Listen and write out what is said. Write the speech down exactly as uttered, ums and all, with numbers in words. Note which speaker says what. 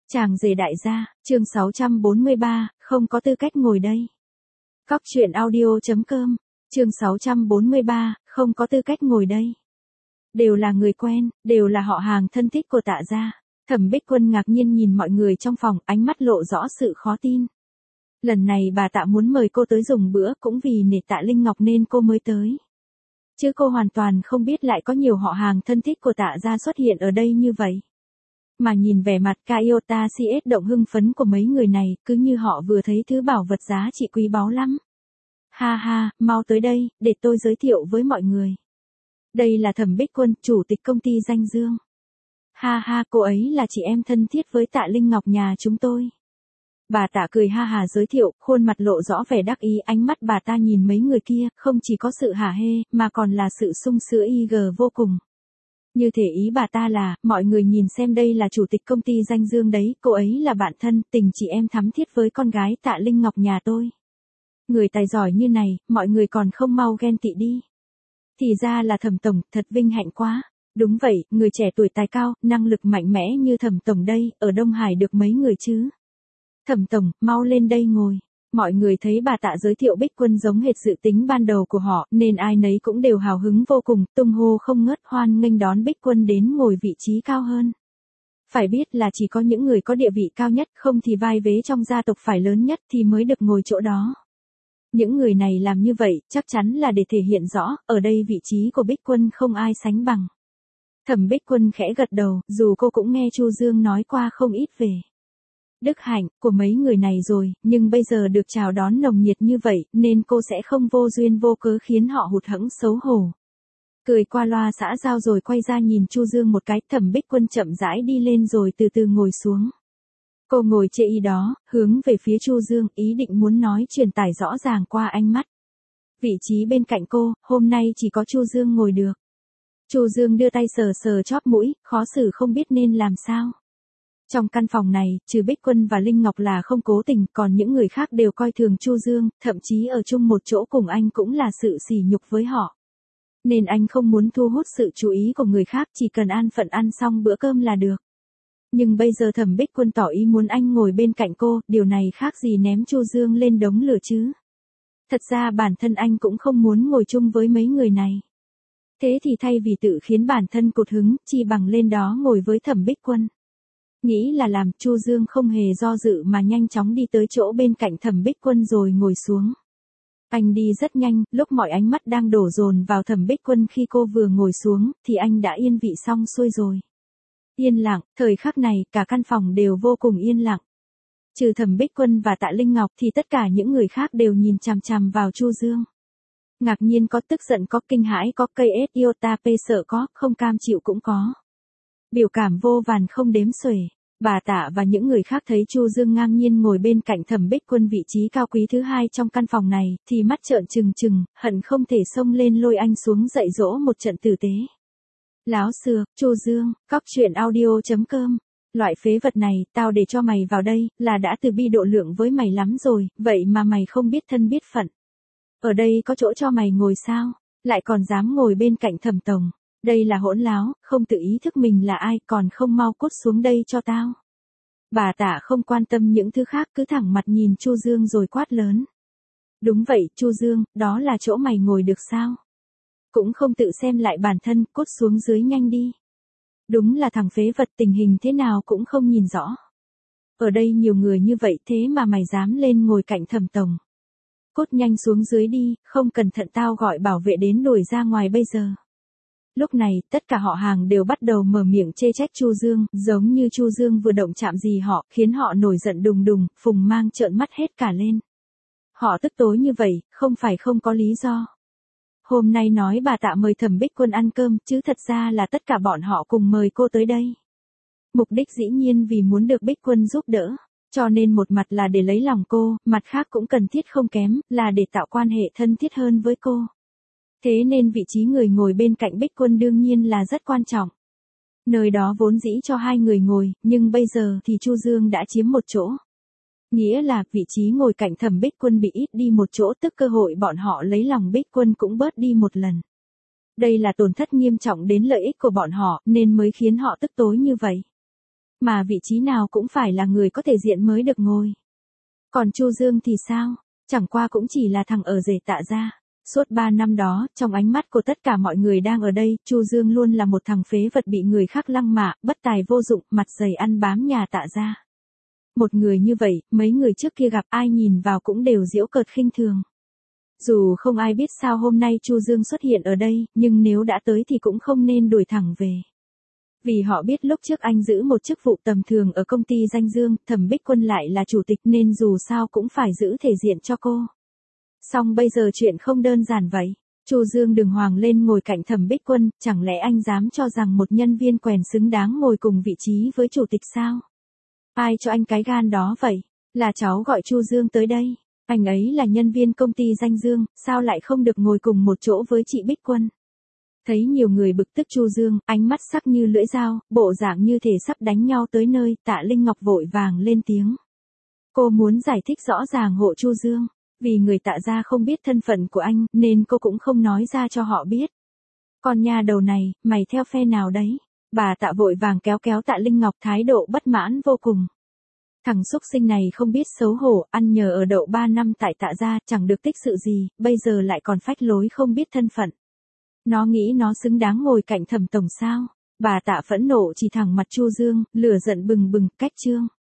Speaker 1: Chàng rể đại gia, chương sáu trăm bốn mươi ba, không có tư cách ngồi đây. Cóc truyện audio.com, chương sáu trăm bốn mươi ba, không có tư cách ngồi đây. Đều là người quen, đều là họ hàng thân thích của Tạ gia. Thẩm Bích Quân ngạc nhiên nhìn mọi người trong phòng, ánh mắt lộ rõ sự khó tin. Lần này bà Tạ muốn mời cô tới dùng bữa cũng vì nể Tạ Linh Ngọc nên cô mới tới. Chứ cô hoàn toàn không biết lại có nhiều họ hàng thân thích của Tạ gia xuất hiện ở đây như vậy. Mà nhìn vẻ mặt Kaiota xê ét động hưng phấn của mấy người này, cứ như họ vừa thấy thứ bảo vật giá trị quý báu lắm. Ha ha, mau tới đây, để tôi giới thiệu với mọi người. Đây là Thẩm Bích Quân, chủ tịch công ty Danh Dương. Ha ha, cô ấy là chị em thân thiết với Tạ Linh Ngọc nhà chúng tôi. Bà Tạ cười ha hà giới thiệu, khuôn mặt lộ rõ vẻ đắc ý, ánh mắt bà ta nhìn mấy người kia, không chỉ có sự hả hê, mà còn là sự sung sữa y gờ vô cùng. Như thể ý bà ta là, mọi người nhìn xem đây là chủ tịch công ty Danh Dương đấy, cô ấy là bạn thân, tình chị em thắm thiết với con gái Tạ Linh Ngọc nhà tôi. Người tài giỏi như này, mọi người còn không mau ghen tị đi. Thì ra là Thẩm tổng, thật vinh hạnh quá. Đúng vậy, người trẻ tuổi tài cao, năng lực mạnh mẽ như Thẩm tổng đây, ở Đông Hải được mấy người chứ. Thẩm tổng, mau lên đây ngồi. Mọi người thấy bà Tạ giới thiệu Bích Quân giống hệt dự tính ban đầu của họ, nên ai nấy cũng đều hào hứng vô cùng, tung hô không ngớt, hoan nghênh đón Bích Quân đến ngồi vị trí cao hơn. Phải biết là chỉ có những người có địa vị cao nhất, không thì vai vế trong gia tộc phải lớn nhất thì mới được ngồi chỗ đó. Những người này làm như vậy, chắc chắn là để thể hiện rõ, ở đây vị trí của Bích Quân không ai sánh bằng. Thẩm Bích Quân khẽ gật đầu, dù cô cũng nghe Chu Dương nói qua không ít về đức hạnh của mấy người này rồi, nhưng bây giờ được chào đón nồng nhiệt như vậy, nên cô sẽ không vô duyên vô cớ khiến họ hụt hẫng xấu hổ. Cười qua loa xã giao rồi quay ra nhìn Chu Dương một cái, Thẩm Bích Quân chậm rãi đi lên rồi từ từ ngồi xuống. Cô ngồi chê y đó, hướng về phía Chu Dương, ý định muốn nói truyền tải rõ ràng qua ánh mắt. Vị trí bên cạnh cô, hôm nay chỉ có Chu Dương ngồi được. Chu Dương đưa tay sờ sờ chóp mũi, khó xử không biết nên làm sao. Trong căn phòng này, trừ Bích Quân và Linh Ngọc là không cố tình, còn những người khác đều coi thường Chu Dương, thậm chí ở chung một chỗ cùng anh cũng là sự sỉ nhục với họ. Nên anh không muốn thu hút sự chú ý của người khác, chỉ cần an phận ăn xong bữa cơm là được. Nhưng bây giờ Thẩm Bích Quân tỏ ý muốn anh ngồi bên cạnh cô, điều này khác gì ném Chu Dương lên đống lửa chứ. Thật ra bản thân anh cũng không muốn ngồi chung với mấy người này. Thế thì thay vì tự khiến bản thân cụt hứng, chi bằng lên đó ngồi với Thẩm Bích Quân. Nghĩ là làm, Chu Dương không hề do dự mà nhanh chóng đi tới chỗ bên cạnh Thẩm Bích Quân rồi ngồi xuống. Anh đi rất nhanh, lúc mọi ánh mắt đang đổ dồn vào Thẩm Bích Quân khi cô vừa ngồi xuống, thì anh đã yên vị xong xuôi rồi. Yên lặng, thời khắc này, cả căn phòng đều vô cùng yên lặng. Trừ Thẩm Bích Quân và Tạ Linh Ngọc thì tất cả những người khác đều nhìn chằm chằm vào Chu Dương. Ngạc nhiên có, tức giận có, kinh hãi có, cây ét iota p sợ có, không cam chịu cũng có. Biểu cảm vô vàn không đếm xuể. Bà Tạ và những người khác thấy Chu Dương ngang nhiên ngồi bên cạnh Thẩm Bích Quân vị trí cao quý thứ hai trong căn phòng này, thì mắt trợn trừng trừng, hận không thể xông lên lôi anh xuống dạy dỗ một trận tử tế. Láo xược, Chu Dương, cóc truyện audio.com. Loại phế vật này, tao để cho mày vào đây, là đã từ bi độ lượng với mày lắm rồi, vậy mà mày không biết thân biết phận. Ở đây có chỗ cho mày ngồi sao? Lại còn dám ngồi bên cạnh Thẩm tổng. Đây là hỗn láo, không tự ý thức mình là ai, còn không mau cút xuống đây cho tao. Bà Tạ không quan tâm những thứ khác, cứ thẳng mặt nhìn Chu Dương rồi quát lớn. Đúng vậy, Chu Dương, đó là chỗ mày ngồi được sao? Cũng không tự xem lại bản thân, cút xuống dưới nhanh đi. Đúng là thằng phế vật, tình hình thế nào cũng không nhìn rõ. Ở đây nhiều người như vậy thế mà mày dám lên ngồi cạnh Thẩm tổng. Cút nhanh xuống dưới đi, không cẩn thận tao gọi bảo vệ đến đuổi ra ngoài bây giờ. Lúc này, tất cả họ hàng đều bắt đầu mở miệng chê trách Chu Dương, giống như Chu Dương vừa động chạm gì họ, khiến họ nổi giận đùng đùng, Phùng Mang trợn mắt hết cả lên. Họ tức tối như vậy, không phải không có lý do. Hôm nay nói bà Tạ mời Thẩm Bích Quân ăn cơm, chứ thật ra là tất cả bọn họ cùng mời cô tới đây. Mục đích dĩ nhiên vì muốn được Bích Quân giúp đỡ, cho nên một mặt là để lấy lòng cô, mặt khác cũng cần thiết không kém, là để tạo quan hệ thân thiết hơn với cô. Thế nên vị trí người ngồi bên cạnh Bích Quân đương nhiên là rất quan trọng. Nơi đó vốn dĩ cho hai người ngồi, nhưng bây giờ thì Chu Dương đã chiếm một chỗ. Nghĩa là vị trí ngồi cạnh Thẩm Bích Quân bị ít đi một chỗ, tức cơ hội bọn họ lấy lòng Bích Quân cũng bớt đi một lần. Đây là tổn thất nghiêm trọng đến lợi ích của bọn họ, nên mới khiến họ tức tối như vậy. Mà vị trí nào cũng phải là người có thể diện mới được ngồi. Còn Chu Dương thì sao? Chẳng qua cũng chỉ là thằng ở rể Tạ gia. Suốt ba năm đó, trong ánh mắt của tất cả mọi người đang ở đây, Chu Dương luôn là một thằng phế vật bị người khác lăng mạ, bất tài vô dụng, mặt dày ăn bám nhà Tạ gia. Một người như vậy, mấy người trước kia gặp ai nhìn vào cũng đều giễu cợt khinh thường. Dù không ai biết sao hôm nay Chu Dương xuất hiện ở đây, nhưng nếu đã tới thì cũng không nên đuổi thẳng về. Vì họ biết lúc trước anh giữ một chức vụ tầm thường ở công ty Danh Dương, Thẩm Bích Quân lại là chủ tịch nên dù sao cũng phải giữ thể diện cho cô. Song bây giờ chuyện không đơn giản vậy. Chu Dương đường hoàng lên ngồi cạnh Thẩm Bích Quân, chẳng lẽ anh dám cho rằng một nhân viên quèn xứng đáng ngồi cùng vị trí với chủ tịch sao? Ai cho anh cái gan đó vậy? Là cháu gọi Chu Dương tới đây. Anh ấy là nhân viên công ty Danh Dương, sao lại không được ngồi cùng một chỗ với chị Bích Quân? Thấy nhiều người bực tức Chu Dương, ánh mắt sắc như lưỡi dao, bộ dạng như thể sắp đánh nhau tới nơi, Tạ Linh Ngọc vội vàng lên tiếng. Cô muốn giải thích rõ ràng hộ Chu Dương, vì người Tạ gia không biết thân phận của anh, nên cô cũng không nói ra cho họ biết. Con nha đầu này, mày theo phe nào đấy? Bà Tạ vội vàng kéo kéo Tạ Linh Ngọc, thái độ bất mãn vô cùng. Thằng xúc sinh này không biết xấu hổ, ăn nhờ ở đậu ba năm tại Tạ gia, chẳng được tích sự gì, bây giờ lại còn phách lối không biết thân phận. Nó nghĩ nó xứng đáng ngồi cạnh Thẩm tổng sao? Bà Tạ phẫn nộ chỉ thẳng mặt Chu Dương, lửa giận bừng bừng, cách trương.